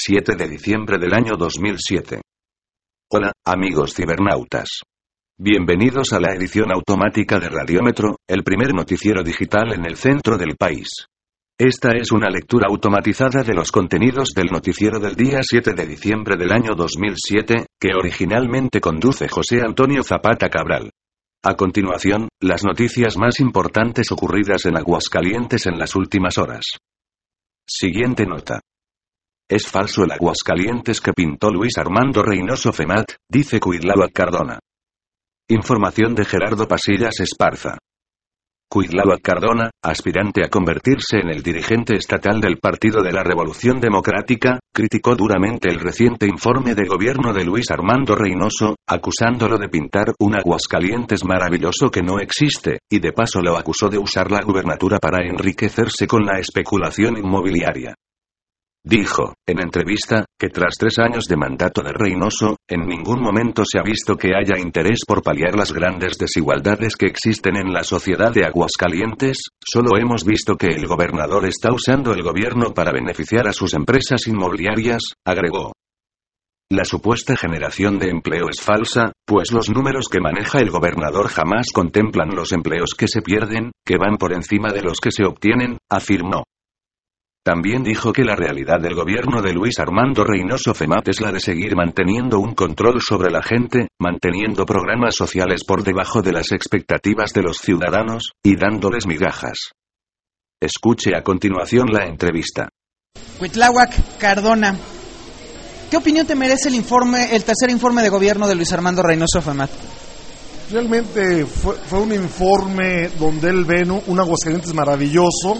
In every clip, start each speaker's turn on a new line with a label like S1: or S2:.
S1: 7 de diciembre del año 2007. Hola, amigos cibernautas. Bienvenidos a la edición automática de Radiómetro, el primer noticiero digital en el centro del país. Esta es una lectura automatizada de los contenidos del noticiero del día 7 de diciembre del año 2007, que originalmente conduce José Antonio Zapata Cabral. A continuación, las noticias más importantes ocurridas en Aguascalientes en las últimas horas. Siguiente nota. Es falso el Aguascalientes que pintó Luis Armando Reynoso Femat, dice Cuitláhuac Cardona. Información de Gerardo Pasillas Esparza. Cuitláhuac Cardona, aspirante a convertirse en el dirigente estatal del Partido de la Revolución Democrática, criticó duramente el reciente informe de gobierno de Luis Armando Reynoso, acusándolo de pintar un Aguascalientes maravilloso que no existe, y de paso lo acusó de usar la gubernatura para enriquecerse con la especulación inmobiliaria. Dijo, en entrevista, que tras 3 años de mandato de Reynoso, en ningún momento se ha visto que haya interés por paliar las grandes desigualdades que existen en la sociedad de Aguascalientes, solo hemos visto que el gobernador está usando el gobierno para beneficiar a sus empresas inmobiliarias, agregó. La supuesta generación de empleo es falsa, pues los números que maneja el gobernador jamás contemplan los empleos que se pierden, que van por encima de los que se obtienen, afirmó. También dijo que la realidad del gobierno de Luis Armando Reynoso Femat es la de seguir manteniendo un control sobre la gente, manteniendo programas sociales por debajo de las expectativas de los ciudadanos, y dándoles migajas. Escuche a continuación la entrevista.
S2: Cuitláhuac Cardona, ¿qué opinión te merece el tercer informe de gobierno de Luis Armando Reynoso Femat?
S3: Realmente fue un informe donde él ve un Aguascalientes maravilloso,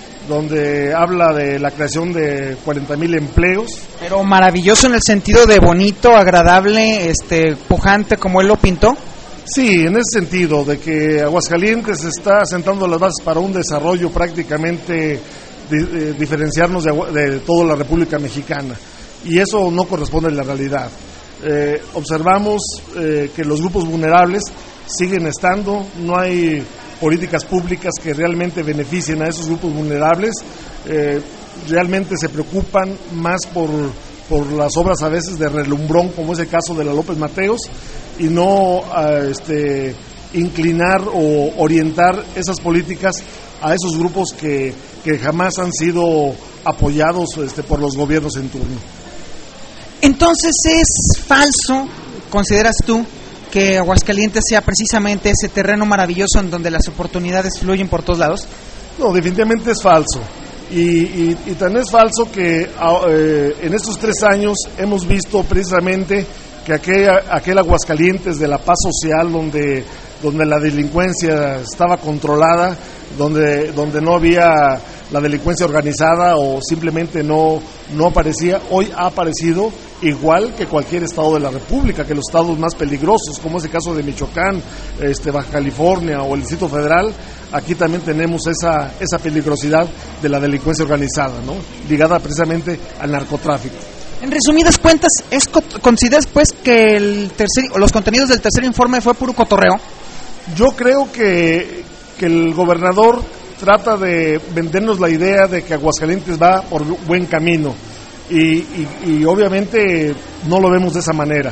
S3: donde habla de la creación de 40,000 empleos. Pero
S2: maravilloso en el sentido de bonito, agradable, pujante, como él lo pintó.
S3: Sí, en ese sentido, de que Aguascalientes está sentando las bases para un desarrollo prácticamente diferenciarnos de toda la República Mexicana. Y eso no corresponde a la realidad. Observamos que los grupos vulnerables siguen estando, no hay políticas públicas que realmente beneficien a esos grupos vulnerables, realmente se preocupan más por las obras a veces de relumbrón, como es el caso de la López Mateos, y no inclinar o orientar esas políticas a esos grupos que jamás han sido apoyados por los gobiernos en turno.
S2: Entonces es falso, ¿consideras tú, que Aguascalientes sea precisamente ese terreno maravilloso en donde las oportunidades fluyen por todos lados?
S3: No, definitivamente es falso. Y tan es falso que en estos 3 años hemos visto precisamente que aquel Aguascalientes de la paz social, donde la delincuencia estaba controlada, donde no había la delincuencia organizada o simplemente no aparecía, hoy ha aparecido igual que cualquier estado de la República, que los estados más peligrosos, como es el caso de Michoacán, Baja California o el Distrito Federal. Aquí también tenemos esa peligrosidad de la delincuencia organizada, ¿no?, ligada precisamente al narcotráfico.
S2: En resumidas cuentas, ¿consideras pues que los contenidos del tercer informe fue puro cotorreo?
S3: Yo creo que el gobernador trata de vendernos la idea de que Aguascalientes va por buen camino y obviamente no lo vemos de esa manera.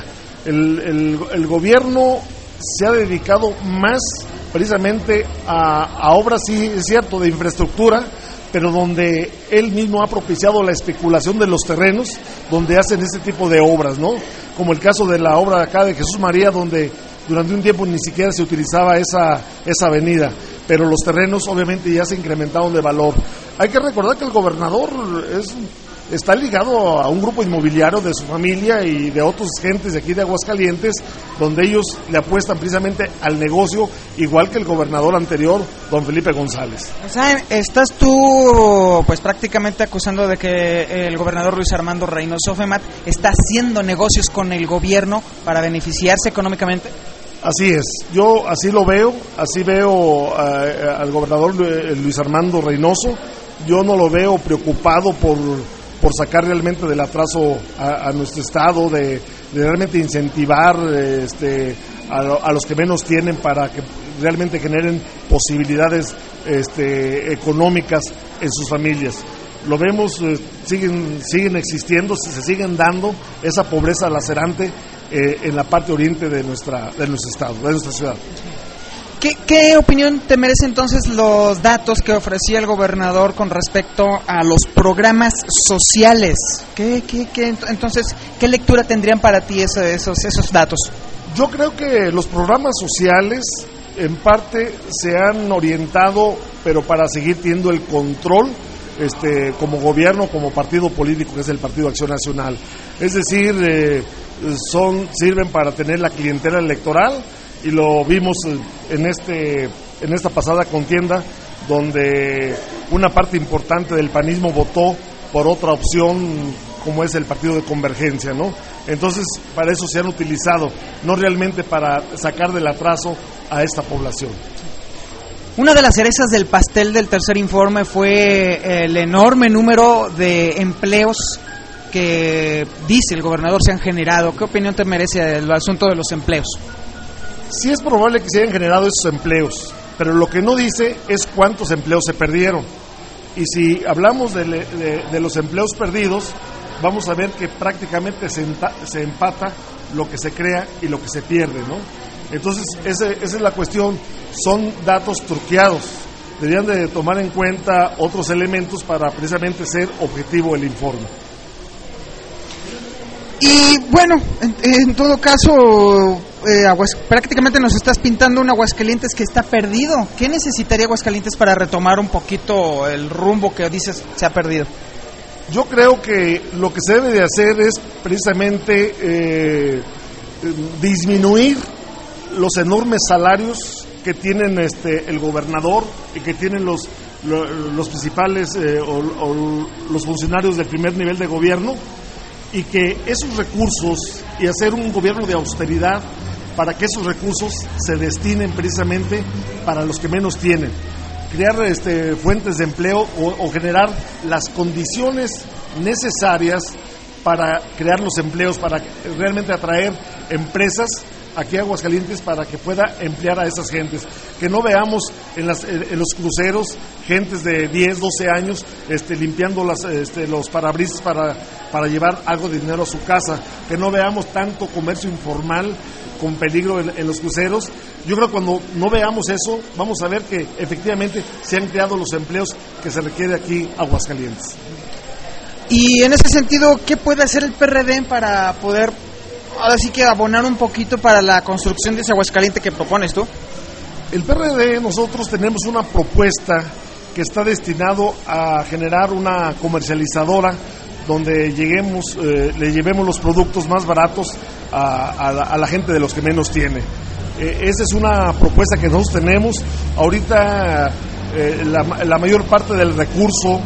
S3: El gobierno se ha dedicado más precisamente a obras, sí es cierto, de infraestructura, pero donde él mismo ha propiciado la especulación de los terrenos donde hacen ese tipo de obras, ¿no? Como el caso de la obra acá de Jesús María, donde durante un tiempo ni siquiera se utilizaba esa avenida, pero los terrenos obviamente ya se incrementaron de valor. Hay que recordar que el gobernador está ligado a un grupo inmobiliario de su familia y de otras gentes de aquí de Aguascalientes, donde ellos le apuestan precisamente al negocio, igual que el gobernador anterior, don Felipe González.
S2: O sea, estás tú pues prácticamente acusando de que el gobernador Luis Armando Reynoso Femat está haciendo negocios con el gobierno para beneficiarse económicamente.
S3: Así es, yo así lo veo, así veo al gobernador Luis Armando Reynoso. Yo no lo veo preocupado por sacar realmente del atraso a nuestro estado, de realmente incentivar a los que menos tienen para que realmente generen posibilidades económicas en sus familias. lo vemos, siguen existiendo, se siguen dando esa pobreza lacerante en la parte oriente de nuestro estado, de nuestra ciudad.
S2: ¿Qué opinión te merecen entonces los datos que ofrecía el gobernador con respecto a los programas sociales? Entonces, ¿qué lectura tendrían para ti esos datos?
S3: Yo creo que los programas sociales en parte se han orientado, pero para seguir teniendo el control como gobierno, como partido político, que es el Partido Acción Nacional. Es decir, sirven para tener la clientela electoral, y lo vimos en esta pasada contienda, donde una parte importante del panismo votó por otra opción, como es el partido de Convergencia, ¿no? Entonces, para eso se han utilizado, no realmente para sacar del atraso a esta población.
S2: Una de las cerezas del pastel del tercer informe fue el enorme número de empleos que dice el gobernador se han generado. ¿Qué opinión te merece el asunto de los empleos?
S3: Sí, es probable que se hayan generado esos empleos, pero lo que no dice es cuántos empleos se perdieron. Y si hablamos de los empleos perdidos, vamos a ver que prácticamente se empata lo que se crea y lo que se pierde, ¿no? Entonces, esa es la cuestión. Son datos truqueados. Deberían de tomar en cuenta otros elementos para precisamente ser objetivo el informe.
S2: Y bueno, en todo caso, prácticamente nos estás pintando un Aguascalientes que está perdido. ¿Qué necesitaría Aguascalientes para retomar un poquito el rumbo que dices se ha perdido?
S3: Yo creo que lo que se debe de hacer es precisamente disminuir los enormes salarios que tienen el gobernador y que tienen los principales o los funcionarios del primer nivel de gobierno, y que esos recursos, y hacer un gobierno de austeridad para que esos recursos se destinen precisamente para los que menos tienen, crear fuentes de empleo o generar las condiciones necesarias para crear los empleos, para realmente atraer empresas aquí a Aguascalientes para que pueda emplear a esas gentes. Que no veamos en los cruceros gentes de 10, 12 años limpiando los parabrisas para llevar algo de dinero a su casa. Que no veamos tanto comercio informal con peligro en los cruceros. Yo creo que cuando no veamos eso, vamos a ver que efectivamente se han creado los empleos que se requiere aquí a Aguascalientes.
S2: Y en ese sentido, ¿qué puede hacer el PRD para poder, ahora sí que abonar un poquito para la construcción de ese Aguascalientes que propones tú?
S3: El PRD, nosotros tenemos una propuesta que está destinado a generar una comercializadora donde le llevemos los productos más baratos a la gente de los que menos tiene. Esa es una propuesta que nosotros tenemos. Ahorita la mayor parte del recurso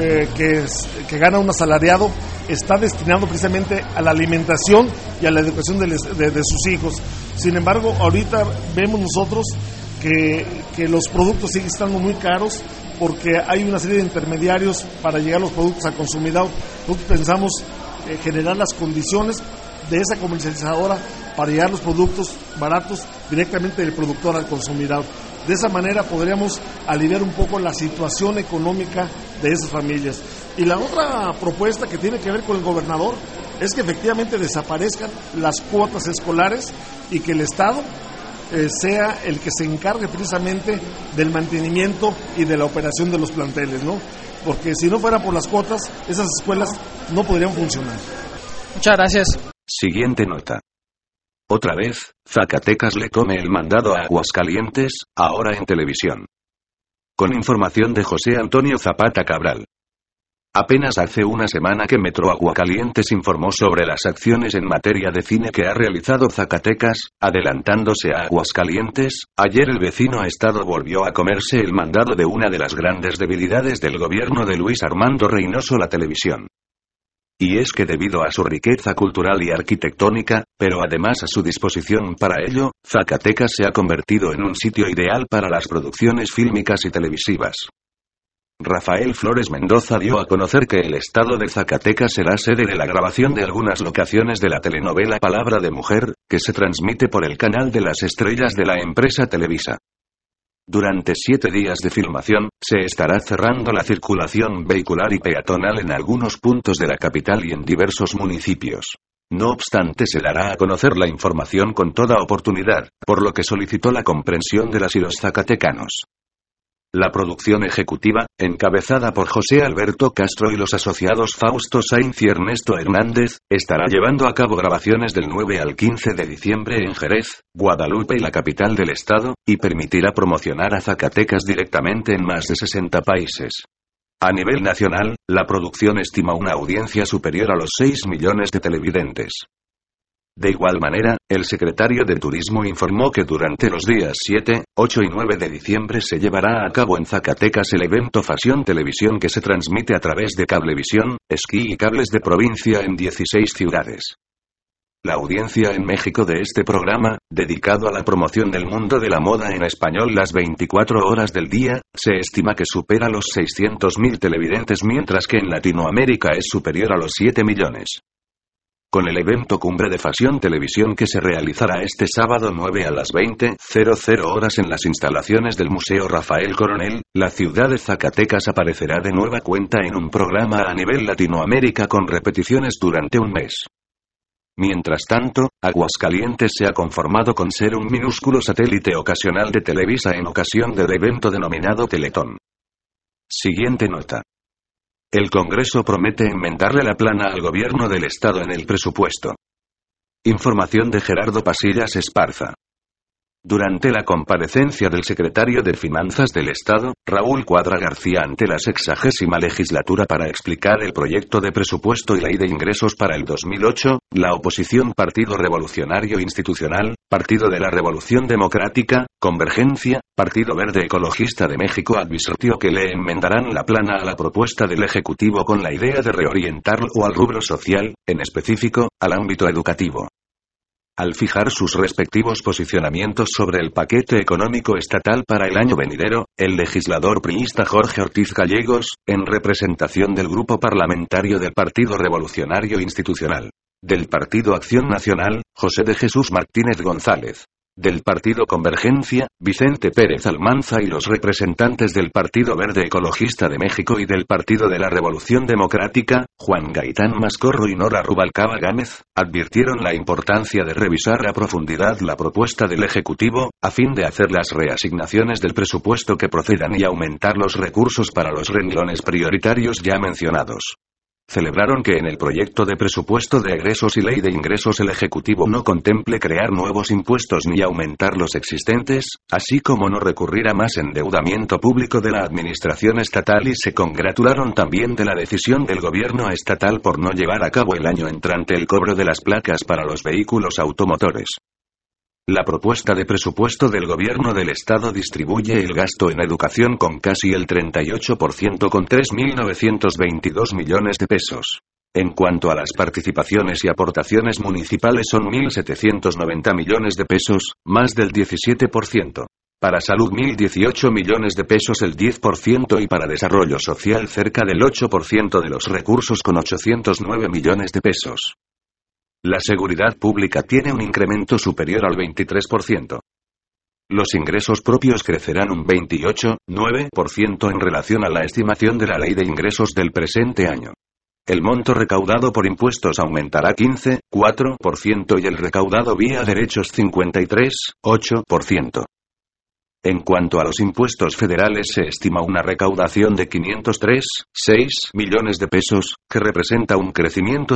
S3: que gana un asalariado está destinado precisamente a la alimentación y a la educación de sus hijos. Sin embargo, ahorita vemos nosotros que los productos siguen estando muy caros porque hay una serie de intermediarios para llegar los productos al consumidor. Nosotros pensamos generar las condiciones de esa comercializadora para llegar los productos baratos directamente del productor al consumidor. De esa manera podríamos aliviar un poco la situación económica de esas familias. Y la otra propuesta que tiene que ver con el gobernador es que efectivamente desaparezcan las cuotas escolares y que el Estado sea el que se encargue precisamente del mantenimiento y de la operación de los planteles, ¿no? Porque si no fuera por las cuotas, esas escuelas no podrían funcionar.
S2: Muchas gracias.
S1: Siguiente nota. Otra vez, Zacatecas le come el mandado a Aguascalientes, ahora en televisión. Con información de José Antonio Zapata Cabral. Apenas hace una semana que Metro Aguascalientes informó sobre las acciones en materia de cine que ha realizado Zacatecas, adelantándose a Aguascalientes. Ayer el vecino estado volvió a comerse el mandado de una de las grandes debilidades del gobierno de Luis Armando Reynoso, la televisión. Y es que debido a su riqueza cultural y arquitectónica, pero además a su disposición para ello, Zacatecas se ha convertido en un sitio ideal para las producciones fílmicas y televisivas. Rafael Flores Mendoza dio a conocer que el estado de Zacatecas será sede de la grabación de algunas locaciones de la telenovela Palabra de Mujer, que se transmite por el canal de las estrellas de la empresa Televisa. Durante 7 días de filmación, se estará cerrando la circulación vehicular y peatonal en algunos puntos de la capital y en diversos municipios. No obstante, se dará a conocer la información con toda oportunidad, por lo que solicitó la comprensión de las y los zacatecanos. La producción ejecutiva, encabezada por José Alberto Castro y los asociados Fausto Sainz y Ernesto Hernández, estará llevando a cabo grabaciones del 9 al 15 de diciembre en Jerez, Guadalupe y la capital del estado, y permitirá promocionar a Zacatecas directamente en más de 60 países. A nivel nacional, la producción estima una audiencia superior a los 6 millones de televidentes. De igual manera, el secretario de Turismo informó que durante los días 7, 8 y 9 de diciembre se llevará a cabo en Zacatecas el evento Fasión Televisión, que se transmite a través de Cablevisión, Esquí y Cables de provincia en 16 ciudades. La audiencia en México de este programa, dedicado a la promoción del mundo de la moda en español las 24 horas del día, se estima que supera los 600.000 televidentes, mientras que en Latinoamérica es superior a los 7 millones. Con el evento Cumbre de Fasión Televisión, que se realizará este sábado 9 a las 20:00 horas en las instalaciones del Museo Rafael Coronel, la ciudad de Zacatecas aparecerá de nueva cuenta en un programa a nivel Latinoamérica con repeticiones durante un mes. Mientras tanto, Aguascalientes se ha conformado con ser un minúsculo satélite ocasional de Televisa en ocasión del evento denominado Teletón. Siguiente nota. El Congreso promete enmendarle la plana al gobierno del Estado en el presupuesto. Información de Gerardo Pasillas Esparza. Durante la comparecencia del secretario de Finanzas del Estado, Raúl Cuadra García, ante la 60ª legislatura para explicar el proyecto de presupuesto y ley de ingresos para el 2008, la oposición Partido Revolucionario Institucional, Partido de la Revolución Democrática, Convergencia, Partido Verde Ecologista de México advirtió que le enmendarán la plana a la propuesta del Ejecutivo con la idea de reorientarlo al rubro social, en específico, al ámbito educativo. Al fijar sus respectivos posicionamientos sobre el paquete económico estatal para el año venidero, el legislador priista Jorge Ortiz Gallegos, en representación del grupo parlamentario del Partido Revolucionario Institucional, del Partido Acción Nacional, José de Jesús Martínez González, del Partido Convergencia, Vicente Pérez Almanza, y los representantes del Partido Verde Ecologista de México y del Partido de la Revolución Democrática, Juan Gaitán Mascorro y Nora Rubalcaba Gámez, advirtieron la importancia de revisar a profundidad la propuesta del Ejecutivo, a fin de hacer las reasignaciones del presupuesto que procedan y aumentar los recursos para los renglones prioritarios ya mencionados. Celebraron que en el proyecto de presupuesto de egresos y ley de ingresos el Ejecutivo no contemple crear nuevos impuestos ni aumentar los existentes, así como no recurrir a más endeudamiento público de la administración estatal, y se congratularon también de la decisión del gobierno estatal por no llevar a cabo el año entrante el cobro de las placas para los vehículos automotores. La propuesta de presupuesto del gobierno del estado distribuye el gasto en educación con casi el 38%, con 3.922 millones de pesos. En cuanto a las participaciones y aportaciones municipales, son 1.790 millones de pesos, más del 17%. Para salud 1.018 millones de pesos, el 10%, y para desarrollo social cerca del 8% de los recursos, con 809 millones de pesos. La seguridad pública tiene un incremento superior al 23%. Los ingresos propios crecerán un 28,9% en relación a la estimación de la ley de ingresos del presente año. El monto recaudado por impuestos aumentará 15,4% y el recaudado vía derechos 53,8%. En cuanto a los impuestos federales, se estima una recaudación de 503,6 millones de pesos, que representa un crecimiento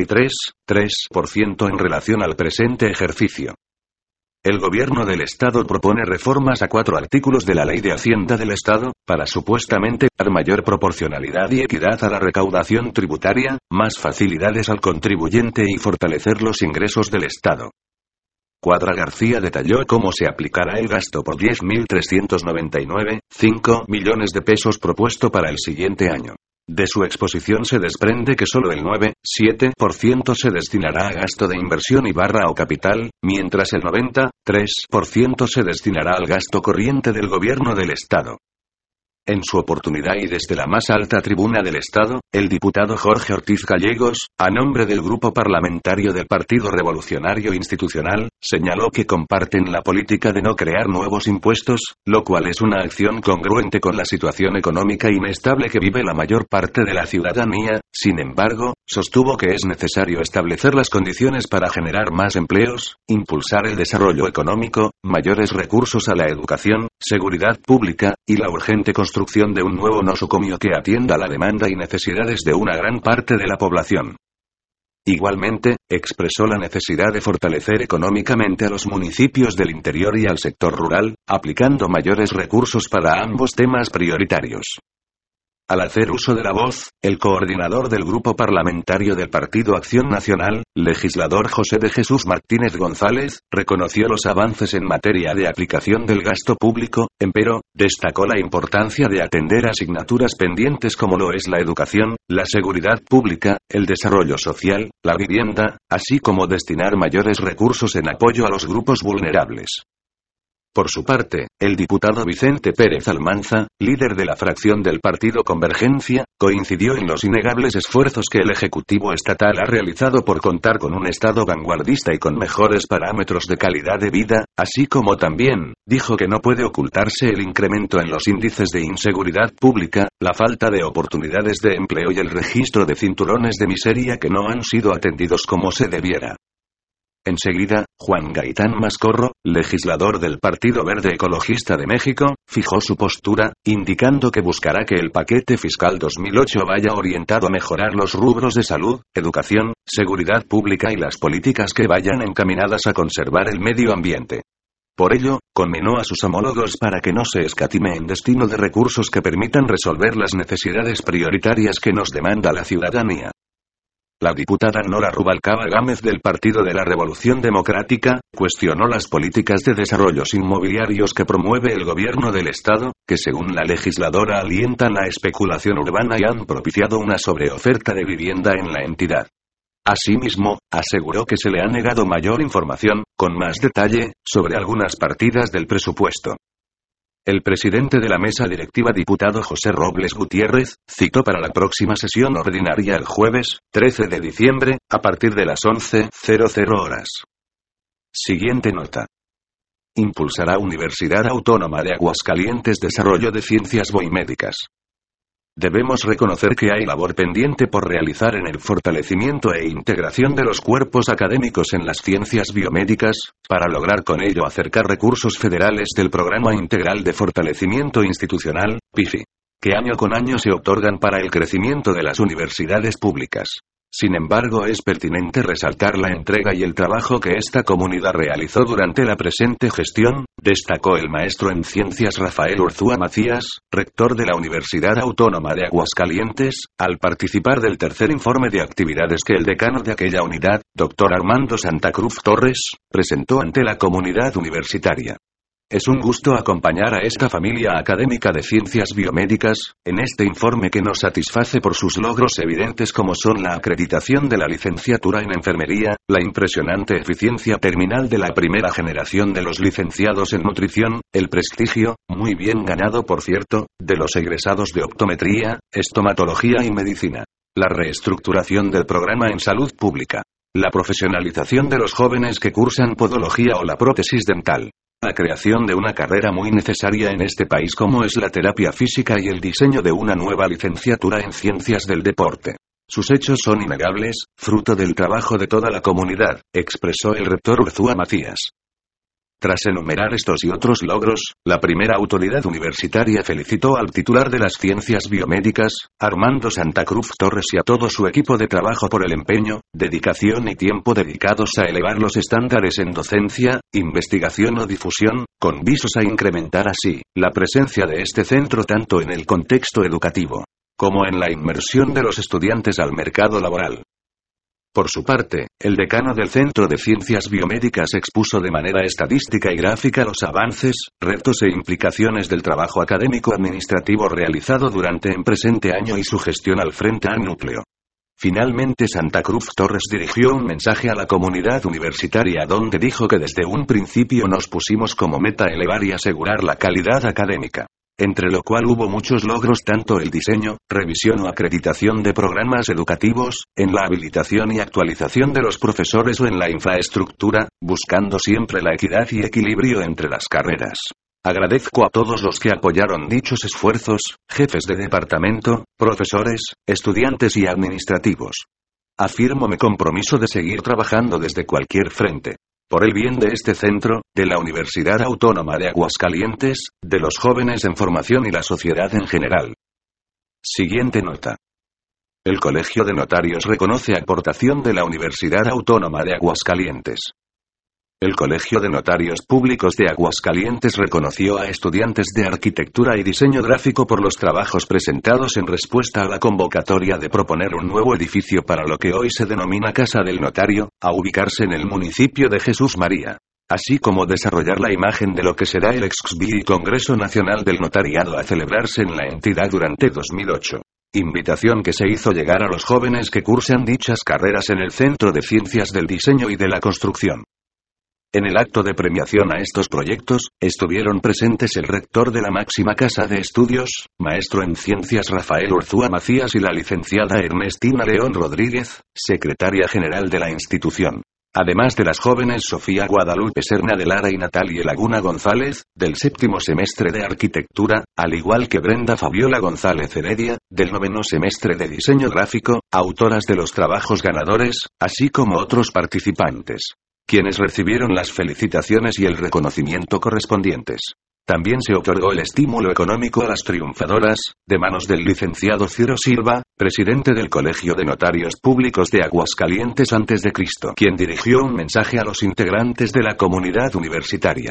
S1: 53,3% en relación al presente ejercicio. El gobierno del estado propone reformas a 4 artículos de la Ley de Hacienda del Estado, para supuestamente dar mayor proporcionalidad y equidad a la recaudación tributaria, más facilidades al contribuyente y fortalecer los ingresos del estado. Cuadra García detalló cómo se aplicará el gasto por 10.399,5 millones de pesos propuesto para el siguiente año. De su exposición se desprende que solo el 9,7% se destinará a gasto de inversión o capital, mientras el 93% se destinará al gasto corriente del gobierno del estado. En su oportunidad y desde la más alta tribuna del Estado, el diputado Jorge Ortiz Gallegos, a nombre del Grupo Parlamentario del Partido Revolucionario Institucional, señaló que comparten la política de no crear nuevos impuestos, lo cual es una acción congruente con la situación económica inestable que vive la mayor parte de la ciudadanía. Sin embargo, sostuvo que es necesario establecer las condiciones para generar más empleos, impulsar el desarrollo económico, mayores recursos a la educación, seguridad pública, y la urgente construcción de un nuevo nosocomio que atienda la demanda y necesidades de una gran parte de la población. Igualmente, expresó la necesidad de fortalecer económicamente a los municipios del interior y al sector rural, aplicando mayores recursos para ambos temas prioritarios. Al hacer uso de la voz, el coordinador del Grupo Parlamentario del Partido Acción Nacional, legislador José de Jesús Martínez González, reconoció los avances en materia de aplicación del gasto público, empero, destacó la importancia de atender asignaturas pendientes como lo es la educación, la seguridad pública, el desarrollo social, la vivienda, así como destinar mayores recursos en apoyo a los grupos vulnerables. Por su parte, el diputado Vicente Pérez Almanza, líder de la fracción del Partido Convergencia, coincidió en los innegables esfuerzos que el Ejecutivo estatal ha realizado por contar con un Estado vanguardista y con mejores parámetros de calidad de vida, así como también, dijo que no puede ocultarse el incremento en los índices de inseguridad pública, la falta de oportunidades de empleo y el registro de cinturones de miseria que no han sido atendidos como se debiera. Enseguida, Juan Gaitán Mascorro, legislador del Partido Verde Ecologista de México, fijó su postura, indicando que buscará que el paquete fiscal 2008 vaya orientado a mejorar los rubros de salud, educación, seguridad pública y las políticas que vayan encaminadas a conservar el medio ambiente. Por ello, conminó a sus homólogos para que no se escatime en destino de recursos que permitan resolver las necesidades prioritarias que nos demanda la ciudadanía. La diputada Nora Rubalcaba Gámez del Partido de la Revolución Democrática, cuestionó las políticas de desarrollos inmobiliarios que promueve el gobierno del Estado, que según la legisladora alientan la especulación urbana y han propiciado una sobreoferta de vivienda en la entidad. Asimismo, aseguró que se le ha negado mayor información, con más detalle, sobre algunas partidas del presupuesto. El presidente de la mesa directiva diputado José Robles Gutiérrez, citó para la próxima sesión ordinaria el jueves, 13 de diciembre, a partir de las 11:00 horas. Siguiente nota. Impulsará Universidad Autónoma de Aguascalientes desarrollo de ciencias biomédicas. Debemos reconocer que hay labor pendiente por realizar en el fortalecimiento e integración de los cuerpos académicos en las ciencias biomédicas, para lograr con ello acercar recursos federales del Programa Integral de Fortalecimiento Institucional, PIFI, que año con año se otorgan para el crecimiento de las universidades públicas. Sin embargo, es pertinente resaltar la entrega y el trabajo que esta comunidad realizó durante la presente gestión, destacó el maestro en ciencias Rafael Urzúa Macías, rector de la Universidad Autónoma de Aguascalientes, al participar del tercer informe de actividades que el decano de aquella unidad, Dr. Armando Santa Cruz Torres, presentó ante la comunidad universitaria. Es un gusto acompañar a esta familia académica de ciencias biomédicas, en este informe que nos satisface por sus logros evidentes como son la acreditación de la licenciatura en enfermería, la impresionante eficiencia terminal de la primera generación de los licenciados en nutrición, el prestigio, muy bien ganado por cierto, de los egresados de optometría, estomatología y medicina, la reestructuración del programa en salud pública, la profesionalización de los jóvenes que cursan podología o la prótesis dental. La creación de una carrera muy necesaria en este país como es la terapia física y el diseño de una nueva licenciatura en ciencias del deporte. Sus hechos son innegables, fruto del trabajo de toda la comunidad, expresó el rector Urzúa Macías. Tras enumerar estos y otros logros, la primera autoridad universitaria felicitó al titular de las ciencias biomédicas, Armando Santa Cruz Torres y a todo su equipo de trabajo por el empeño, dedicación y tiempo dedicados a elevar los estándares en docencia, investigación o difusión, con visos a incrementar así, la presencia de este centro tanto en el contexto educativo, como en la inmersión de los estudiantes al mercado laboral. Por su parte, el decano del Centro de Ciencias Biomédicas expuso de manera estadística y gráfica los avances, retos e implicaciones del trabajo académico-administrativo realizado durante el presente año y su gestión al frente al núcleo. Finalmente Santa Cruz Torres dirigió un mensaje a la comunidad universitaria donde dijo que desde un principio nos pusimos como meta elevar y asegurar la calidad académica. entre lo cual hubo muchos logros tanto el diseño, revisión o acreditación de programas educativos, en la habilitación y actualización de los profesores o en la infraestructura, buscando siempre la equidad y equilibrio entre las carreras. Agradezco a todos los que apoyaron dichos esfuerzos, jefes de departamento, profesores, estudiantes y administrativos. Afirmo mi compromiso de seguir trabajando desde cualquier frente. Por el bien de este centro, de la Universidad Autónoma de Aguascalientes, de los jóvenes en formación y la sociedad en general. Siguiente nota. El Colegio de Notarios reconoce aportación de la Universidad Autónoma de Aguascalientes. El Colegio de Notarios Públicos de Aguascalientes reconoció a estudiantes de arquitectura y diseño gráfico por los trabajos presentados en respuesta a la convocatoria de proponer un nuevo edificio para lo que hoy se denomina Casa del Notario, a ubicarse en el municipio de Jesús María, así como desarrollar la imagen de lo que será el XBI Congreso Nacional del Notariado a celebrarse en la entidad durante 2008. Invitación que se hizo llegar a los jóvenes que cursan dichas carreras en el Centro de Ciencias del Diseño y de la Construcción. En el acto de premiación a estos proyectos, estuvieron presentes el rector de la máxima casa de estudios, maestro en ciencias Rafael Urzúa Macías y la licenciada Ernestina León Rodríguez, secretaria general de la institución. Además de las jóvenes Sofía Guadalupe Serna de Lara y Natalia Laguna González, del 7º semestre de arquitectura, al igual que Brenda Fabiola González Heredia, del 9º semestre de diseño gráfico, autoras de los trabajos ganadores, así como otros participantes, quienes recibieron las felicitaciones y el reconocimiento correspondientes. También se otorgó el estímulo económico a las triunfadoras, de manos del licenciado Ciro Silva, presidente del Colegio de Notarios Públicos de Aguascalientes a.C., quien dirigió un mensaje a los integrantes de la comunidad universitaria.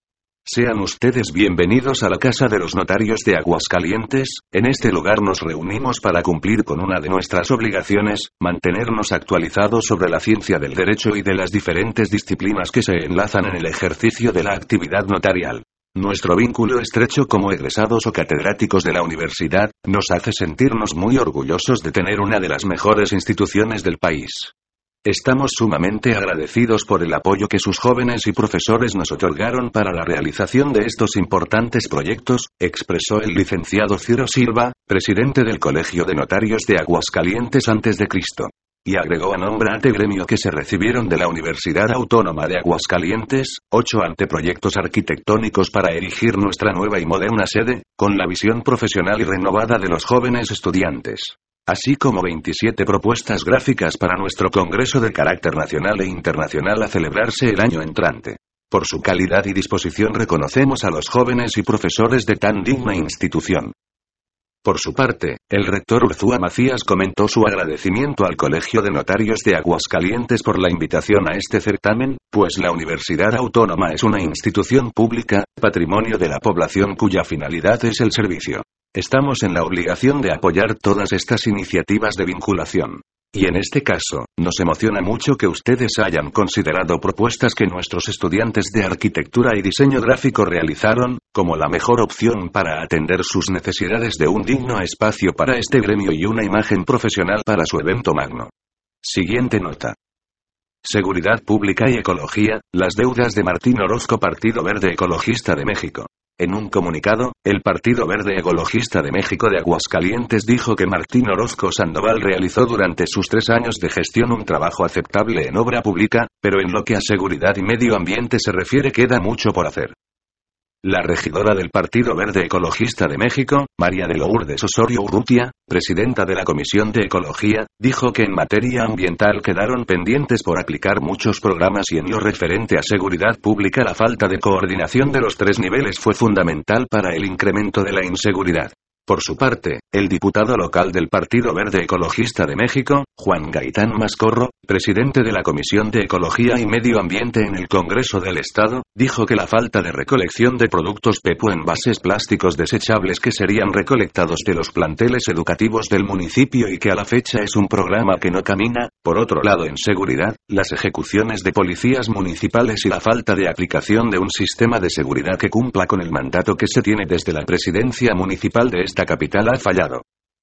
S1: Sean ustedes bienvenidos a la Casa de los Notarios de Aguascalientes. En este lugar nos reunimos para cumplir con una de nuestras obligaciones, mantenernos actualizados sobre la ciencia del derecho y de las diferentes disciplinas que se enlazan en el ejercicio de la actividad notarial. Nuestro vínculo estrecho como egresados o catedráticos de la universidad, nos hace sentirnos muy orgullosos de tener una de las mejores instituciones del país. Estamos sumamente agradecidos por el apoyo que sus jóvenes y profesores nos otorgaron para la realización de estos importantes proyectos, expresó el licenciado Ciro Silva, presidente del Colegio de Notarios de Aguascalientes a.C., y agregó a nombre ante gremio que se recibieron de la Universidad Autónoma de Aguascalientes, 8 anteproyectos arquitectónicos para erigir nuestra nueva y moderna sede, con la visión profesional y renovada de los jóvenes estudiantes, así como 27 propuestas gráficas para nuestro congreso de carácter nacional e internacional a celebrarse el año entrante. Por su calidad y disposición reconocemos a los jóvenes y profesores de tan digna institución. Por su parte, el rector Urzúa Macías comentó su agradecimiento al Colegio de Notarios de Aguascalientes por la invitación a este certamen, pues la Universidad Autónoma es una institución pública, patrimonio de la población cuya finalidad es el servicio. Estamos en la obligación de apoyar todas estas iniciativas de vinculación. Y en este caso, nos emociona mucho que ustedes hayan considerado propuestas que nuestros estudiantes de arquitectura y diseño gráfico realizaron, como la mejor opción para atender sus necesidades de un digno espacio para este gremio y una imagen profesional para su evento magno. Siguiente nota. Seguridad Pública y Ecología, las deudas de Martín Orozco, Partido Verde Ecologista de México. En un comunicado, el Partido Verde Ecologista de México de Aguascalientes dijo que Martín Orozco Sandoval realizó durante sus 3 años de gestión un trabajo aceptable en obra pública, pero en lo que a seguridad y medio ambiente se refiere queda mucho por hacer. La regidora del Partido Verde Ecologista de México, María de Lourdes Osorio Urrutia, presidenta de la Comisión de Ecología, dijo que en materia ambiental quedaron pendientes por aplicar muchos programas y en lo referente a seguridad pública la falta de coordinación de los 3 niveles fue fundamental para el incremento de la inseguridad. Por su parte, el diputado local del Partido Verde Ecologista de México, Juan Gaitán Mascorro, presidente de la Comisión de Ecología y Medio Ambiente en el Congreso del Estado, dijo que la falta de recolección de productos PET o envases plásticos desechables que serían recolectados de los planteles educativos del municipio y que a la fecha es un programa que no camina. Por otro lado, en seguridad, las ejecuciones de policías municipales y la falta de aplicación de un sistema de seguridad que cumpla con el mandato que se tiene desde la presidencia municipal de esta capital ha fallado.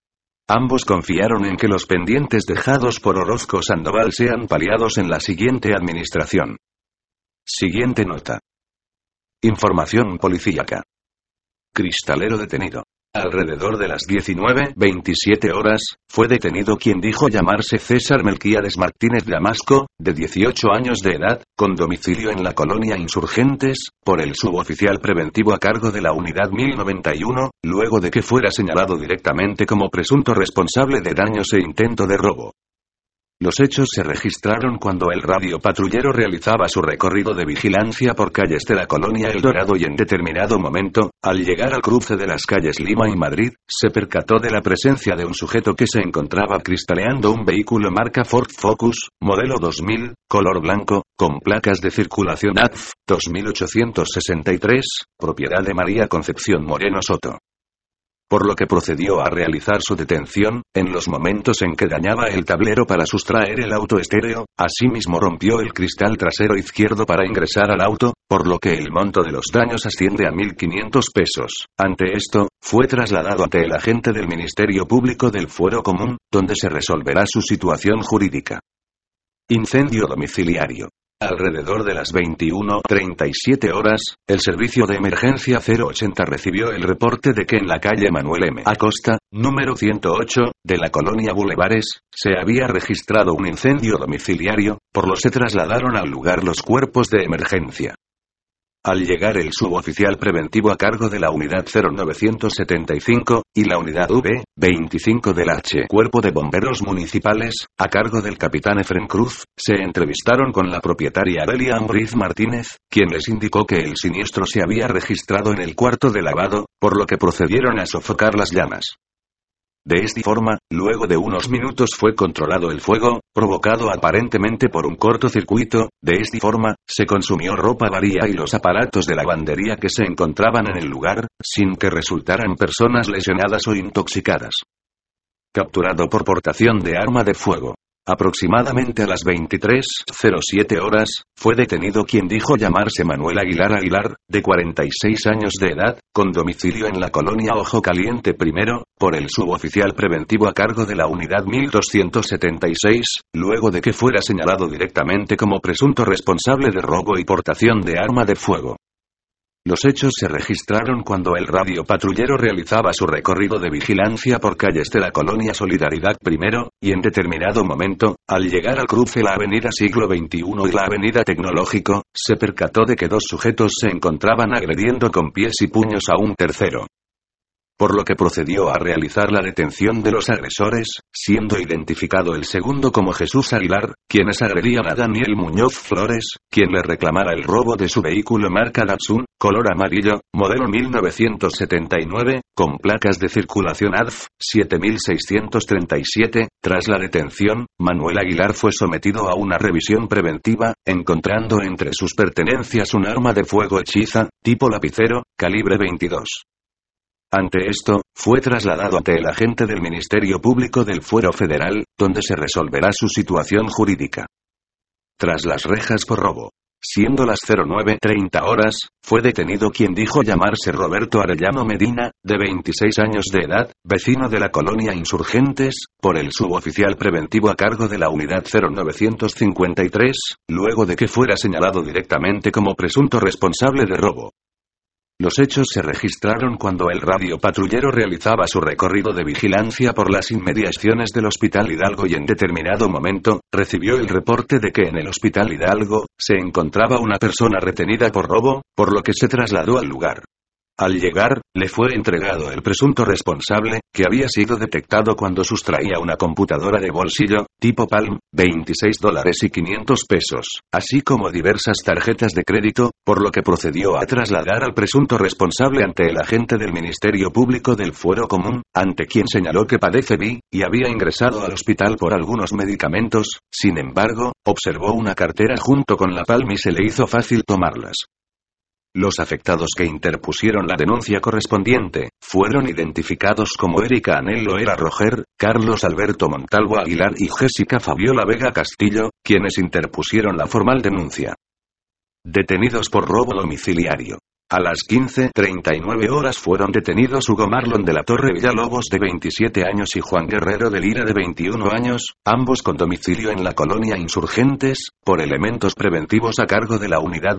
S1: Ambos confiaron en que los pendientes dejados por Orozco Sandoval sean paliados en la siguiente administración. Siguiente nota. Información policíaca. Cristalero detenido. Alrededor de las 19:27 horas, fue detenido quien dijo llamarse César Melquíades Martínez Damasco, de 18 años de edad, con domicilio en la colonia Insurgentes, por el suboficial preventivo a cargo de la Unidad 1091, luego de que fuera señalado directamente como presunto responsable de daños e intento de robo. Los hechos se registraron cuando el radiopatrullero realizaba su recorrido de vigilancia por calles de la colonia El Dorado y en determinado momento, al llegar al cruce de las calles Lima y Madrid, se percató de la presencia de un sujeto que se encontraba cristaleando un vehículo marca Ford Focus, modelo 2000, color blanco, con placas de circulación ADF 2863, propiedad de María Concepción Moreno Soto. Por lo que procedió a realizar su detención, en los momentos en que dañaba el tablero para sustraer el auto estéreo, asimismo rompió el cristal trasero izquierdo para ingresar al auto, por lo que el monto de los daños asciende a 1.500 pesos. Ante esto, fue trasladado ante el agente del Ministerio Público del Fuero Común, donde se resolverá su situación jurídica. Incendio domiciliario. Alrededor de las 21:37 horas, el servicio de emergencia 080 recibió el reporte de que en la calle Manuel M. Acosta, número 108, de la colonia Bulevares, se había registrado un incendio domiciliario, por lo que se trasladaron al lugar los cuerpos de emergencia. Al llegar el suboficial preventivo a cargo de la unidad 0975, y la unidad V-25 del H. Cuerpo de Bomberos Municipales, a cargo del capitán Efrén Cruz, se entrevistaron con la propietaria Delia Ambriz Martínez, quien les indicó que el siniestro se había registrado en el cuarto de lavado, por lo que procedieron a sofocar las llamas. De esta forma, luego de unos minutos fue controlado el fuego, provocado aparentemente por un cortocircuito. De esta forma, se consumió ropa varia y los aparatos de lavandería que se encontraban en el lugar, sin que resultaran personas lesionadas o intoxicadas. Capturado por portación de arma de fuego. Aproximadamente a las 23:07 horas, fue detenido quien dijo llamarse Manuel Aguilar, de 46 años de edad, con domicilio en la colonia Ojo Caliente I, por el suboficial preventivo a cargo de la unidad 1276, luego de que fuera señalado directamente como presunto responsable de robo y portación de arma de fuego. Los hechos se registraron cuando el radiopatrullero realizaba su recorrido de vigilancia por calles de la colonia Solidaridad I, y en determinado momento, al llegar al cruce la avenida Siglo XXI y la avenida Tecnológico, se percató de que dos sujetos se encontraban agrediendo con pies y puños a un tercero. Por lo que procedió a realizar la detención de los agresores, siendo identificado el segundo como Jesús Aguilar, quienes agredían a Daniel Muñoz Flores, quien le reclamara el robo de su vehículo marca Datsun, color amarillo, modelo 1979, con placas de circulación ADF 7637. Tras la detención, Manuel Aguilar fue sometido a una revisión preventiva, encontrando entre sus pertenencias un arma de fuego hechiza, tipo lapicero, calibre 22. Ante esto, fue trasladado ante el agente del Ministerio Público del Fuero Federal, donde se resolverá su situación jurídica. Tras las rejas por robo. Siendo las 09:30 horas, fue detenido quien dijo llamarse Roberto Arellano Medina, de 26 años de edad, vecino de la colonia Insurgentes, por el suboficial preventivo a cargo de la unidad 0953, luego de que fuera señalado directamente como presunto responsable de robo. Los hechos se registraron cuando el radiopatrullero realizaba su recorrido de vigilancia por las inmediaciones del Hospital Hidalgo y en determinado momento, recibió el reporte de que en el Hospital Hidalgo, se encontraba una persona retenida por robo, por lo que se trasladó al lugar. Al llegar, le fue entregado el presunto responsable, que había sido detectado cuando sustraía una computadora de bolsillo, tipo Palm, $26.500, así como diversas tarjetas de crédito, por lo que procedió a trasladar al presunto responsable ante el agente del Ministerio Público del Fuero Común, ante quien señaló que padece VI, y había ingresado al hospital por algunos medicamentos. Sin embargo, observó una cartera junto con la Palm y se le hizo fácil tomarlas. Los afectados que interpusieron la denuncia correspondiente, fueron identificados como Erika Anelo Era Roger, Carlos Alberto Montalvo Aguilar y Jessica Fabiola Vega Castillo, quienes interpusieron la formal denuncia. Detenidos por robo domiciliario. A las 15:39 horas fueron detenidos Hugo Marlon de la Torre Villalobos de 27 años y Juan Guerrero de Lira de 21 años, ambos con domicilio en la colonia Insurgentes, por elementos preventivos a cargo de la Unidad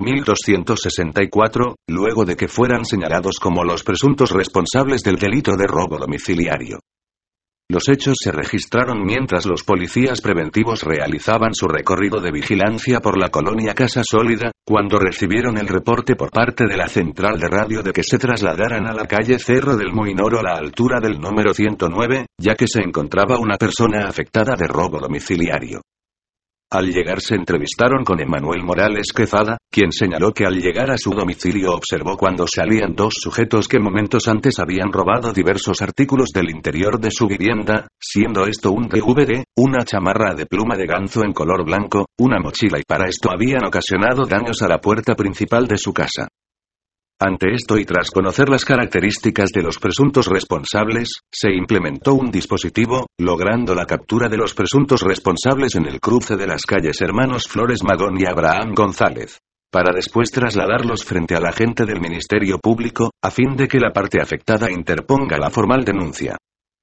S1: 1264, luego de que fueran señalados como los presuntos responsables del delito de robo domiciliario. Los hechos se registraron mientras los policías preventivos realizaban su recorrido de vigilancia por la colonia Casa Sólida, cuando recibieron el reporte por parte de la central de radio de que se trasladaran a la calle Cerro del Moinoro a la altura del número 109, ya que se encontraba una persona afectada de robo domiciliario. Al llegar se entrevistaron con Emanuel Morales Quezada, quien señaló que al llegar a su domicilio observó cuando salían dos sujetos que momentos antes habían robado diversos artículos del interior de su vivienda, siendo esto un DVD, una chamarra de pluma de ganso en color blanco, una mochila y para esto habían ocasionado daños a la puerta principal de su casa. Ante esto y tras conocer las características de los presuntos responsables, se implementó un dispositivo, logrando la captura de los presuntos responsables en el cruce de las calles Hermanos Flores Magón y Abraham González, para después trasladarlos frente al agente del Ministerio Público, a fin de que la parte afectada interponga la formal denuncia.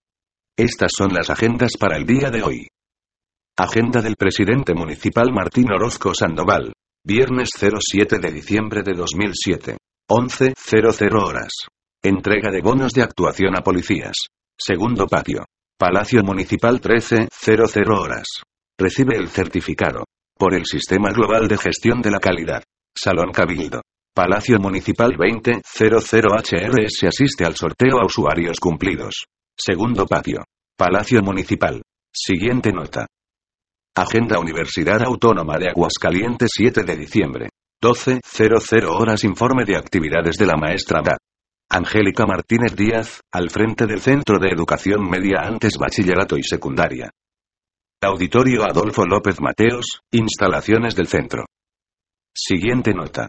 S1: Estas son las agendas para el día de hoy. Agenda del presidente municipal Martín Orozco Sandoval. Viernes 07 de diciembre de 2007. 11:00 horas. Entrega de bonos de actuación a policías. Segundo patio. Palacio Municipal 13:00 horas. Recibe el certificado. Por el Sistema Global de Gestión de la Calidad. Salón Cabildo. Palacio Municipal 20:00 HRS asiste al sorteo a usuarios cumplidos. Segundo patio. Palacio Municipal. Siguiente nota. Agenda Universidad Autónoma de Aguascalientes 7 de diciembre. 12:00 horas. Informe de actividades de la maestra Da. Angélica Martínez Díaz, al frente del Centro de Educación Media antes Bachillerato y Secundaria. Auditorio Adolfo López Mateos, instalaciones del centro. Siguiente nota.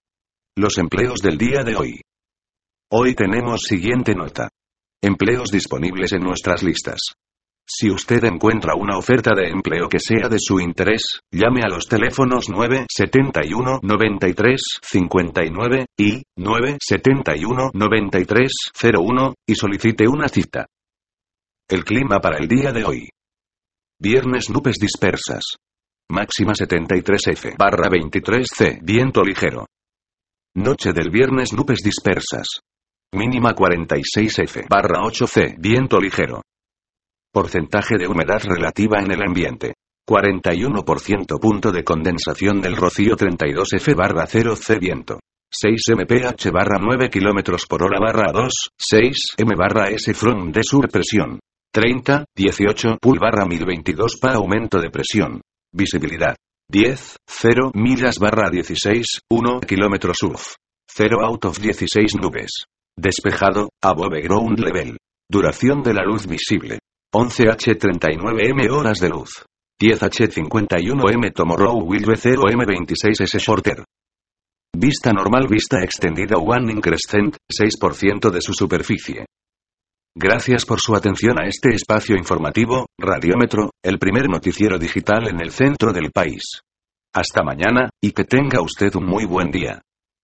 S1: Los empleos del día de hoy. Hoy tenemos siguiente nota. Empleos disponibles en nuestras listas. Si usted encuentra una oferta de empleo que sea de su interés, llame a los teléfonos 971 93 59 y 971 93 01 y solicite una cita. El clima para el día de hoy. Viernes nubes dispersas. Máxima 73F/23C, viento ligero. Noche del viernes nubes dispersas. Mínima 46F/8C, viento ligero. Porcentaje de humedad relativa en el ambiente. 41%. Punto de condensación del rocío 32F/0C, viento. 6 mph/9 km/h/2, 6 m/s front de sur presión. 30, 18 pul/1022 pa aumento de presión. Visibilidad. 10, 0 millas/16, 1 km surf. 0 out of 16 nubes. Despejado, above ground level. Duración de la luz visible. 11h39m horas de luz. 10h51m Tomorrow will be 0m26s shorter. Vista normal, vista extendida one increscent, 6% de su superficie. Gracias por su atención a este espacio informativo, Radiómetro, el primer noticiero digital en el centro del país. Hasta mañana, y que tenga usted un muy buen día.